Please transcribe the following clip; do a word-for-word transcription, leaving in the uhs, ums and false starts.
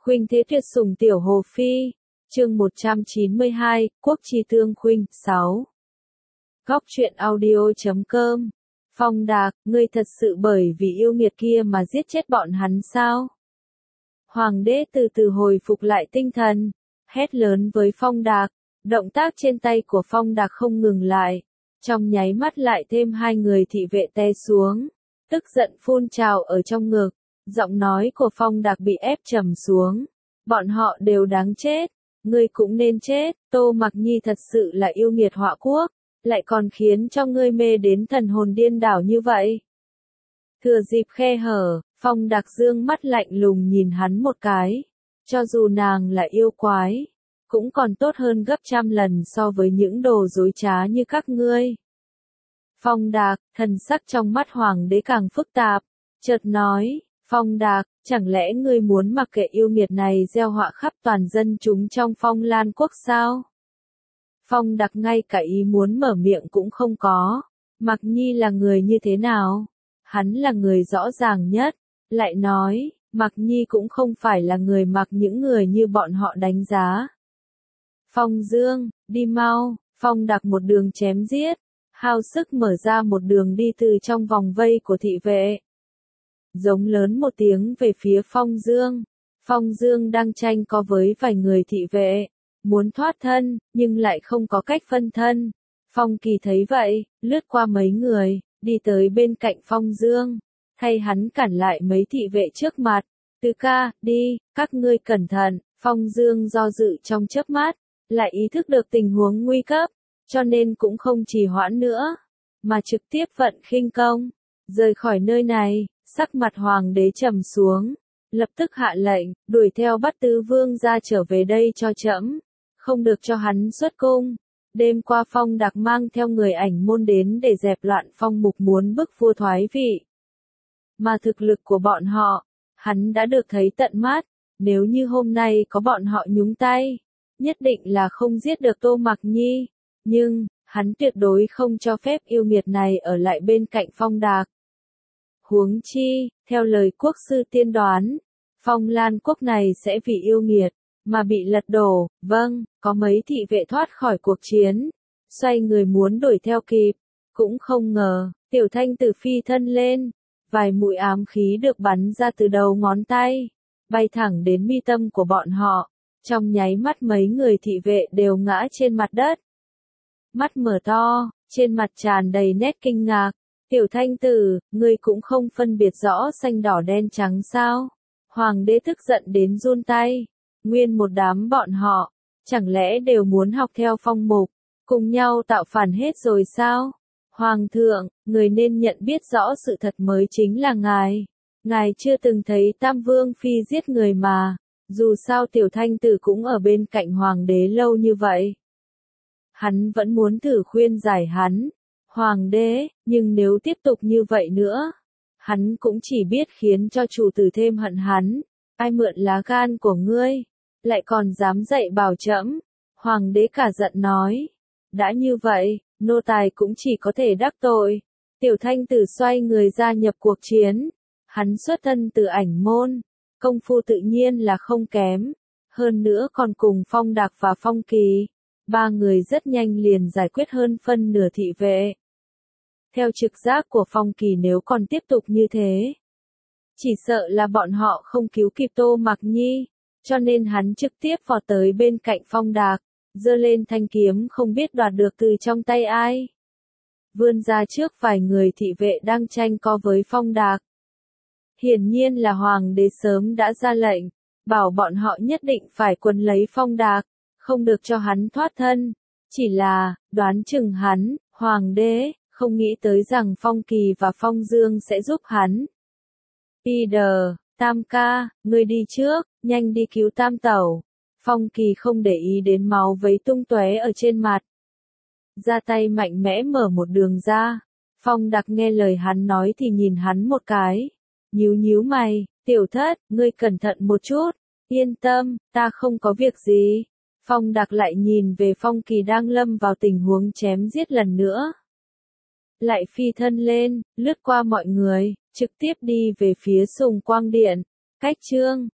Khuynh thế tuyệt sủng tiểu hồ phi. Chương một trăm chín mươi hai, Quốc chi tương khuynh. sáu. Góc truyện audio chấm com. Phong Đạc, ngươi thật sự bởi vì yêu nghiệt kia mà giết chết bọn hắn sao? Hoàng đế từ từ hồi phục lại tinh thần, hét lớn với Phong Đạc. Động tác trên tay của Phong Đạc không ngừng lại, trong nháy mắt lại thêm hai người thị vệ té xuống, tức giận phun trào ở trong ngực. Giọng nói của Phong Đạc bị ép trầm xuống. Bọn họ đều đáng chết, ngươi cũng nên chết. Tô Mặc Nhi thật sự là yêu nghiệt họa quốc, lại còn khiến cho ngươi mê đến thần hồn điên đảo như vậy. Thừa dịp khe hở, Phong Đạc dương mắt lạnh lùng nhìn hắn một cái. Cho dù nàng là yêu quái, cũng còn tốt hơn gấp trăm lần so với những đồ dối trá như các ngươi. Phong Đạc, thần sắc trong mắt hoàng đế càng phức tạp, chợt nói, Phong Đạc, chẳng lẽ ngươi muốn mặc kệ yêu nghiệt này gieo họa khắp toàn dân chúng trong Phong Lan quốc sao? Phong Đạc ngay cả ý muốn mở miệng cũng không có. Mặc Nhi là người như thế nào? Hắn là người rõ ràng nhất. Lại nói, Mặc Nhi cũng không phải là người mặc những người như bọn họ đánh giá. Phong Dương, đi mau. Phong Đạc một đường chém giết, hao sức mở ra một đường đi từ trong vòng vây của thị vệ. Giống lớn một tiếng về phía Phong Dương. Phong Dương đang tranh co với vài người thị vệ, muốn thoát thân, nhưng lại không có cách phân thân. Phong Kỳ thấy vậy, lướt qua mấy người, đi tới bên cạnh Phong Dương, thay hắn cản lại mấy thị vệ trước mặt. Tứ ca, đi, các ngươi cẩn thận. Phong Dương do dự trong chớp mắt, lại ý thức được tình huống nguy cấp, cho nên cũng không trì hoãn nữa, mà trực tiếp vận khinh công, rời khỏi nơi này. Sắc mặt hoàng đế trầm xuống, lập tức hạ lệnh, đuổi theo bắt tứ vương ra trở về đây cho trẫm, không được cho hắn xuất cung. Đêm qua Phong Đạc mang theo người ảnh môn đến để dẹp loạn phong mục muốn bức vua thoái vị. Mà thực lực của bọn họ, hắn đã được thấy tận mắt, nếu như hôm nay có bọn họ nhúng tay, nhất định là không giết được Tô Mặc Nhi, nhưng, hắn tuyệt đối không cho phép yêu nghiệt này ở lại bên cạnh Phong Đạc. Huống chi, theo lời quốc sư tiên đoán, Phong Lan quốc này sẽ vì yêu nghiệt, mà bị lật đổ. Vâng, có mấy thị vệ thoát khỏi cuộc chiến, xoay người muốn đuổi theo kịp, cũng không ngờ, tiểu thanh tử phi thân lên, vài mũi ám khí được bắn ra từ đầu ngón tay, bay thẳng đến mi tâm của bọn họ, trong nháy mắt mấy người thị vệ đều ngã trên mặt đất. Mắt mở to, trên mặt tràn đầy nét kinh ngạc. Tiểu thanh tử, ngươi cũng không phân biệt rõ xanh đỏ đen trắng sao? Hoàng đế tức giận đến run tay. Nguyên một đám bọn họ, chẳng lẽ đều muốn học theo Phong Mục, cùng nhau tạo phản hết rồi sao? Hoàng thượng, người nên nhận biết rõ sự thật mới chính là ngài. Ngài chưa từng thấy Tam Vương Phi giết người mà, dù sao tiểu thanh tử cũng ở bên cạnh hoàng đế lâu như vậy. Hắn vẫn muốn thử khuyên giải hắn. Hoàng đế, nhưng nếu tiếp tục như vậy nữa, hắn cũng chỉ biết khiến cho chủ tử thêm hận hắn. Ai mượn lá gan của ngươi, lại còn dám dạy bảo trẫm? Hoàng đế cả giận nói. Đã như vậy, nô tài cũng chỉ có thể đắc tội. Tiểu thanh tử xoay người gia nhập cuộc chiến. Hắn xuất thân từ ảnh môn, công phu tự nhiên là không kém. Hơn nữa còn cùng Phong Đạc và Phong Kỳ. Ba người rất nhanh liền giải quyết hơn phân nửa thị vệ. Theo trực giác của Phong Kỳ, nếu còn tiếp tục như thế, chỉ sợ là bọn họ không cứu kịp Tô Mặc Nhi, cho nên hắn trực tiếp vọt tới bên cạnh Phong Đạc, giơ lên thanh kiếm không biết đoạt được từ trong tay ai. Vươn ra trước vài người thị vệ đang tranh co với Phong Đạc. Hiển nhiên là hoàng đế sớm đã ra lệnh, bảo bọn họ nhất định phải quấn lấy Phong Đạc, không được cho hắn thoát thân. Chỉ là, đoán chừng hắn, hoàng đế, không nghĩ tới rằng Phong Kỳ và Phong Dương sẽ giúp hắn. Peter, Tam ca, ngươi đi trước, nhanh đi cứu Tam tẩu. Phong Kỳ không để ý đến máu vấy tung tóe ở trên mặt. Ra tay mạnh mẽ mở một đường ra. Phong Đạc nghe lời hắn nói thì nhìn hắn một cái. Nhíu nhíu mày, tiểu thất, ngươi cẩn thận một chút. Yên tâm, ta không có việc gì. Phong Đạc lại nhìn về Phong Kỳ đang lâm vào tình huống chém giết lần nữa. Lại phi thân lên, lướt qua mọi người, trực tiếp đi về phía Sùng Quang Điện. Cách chương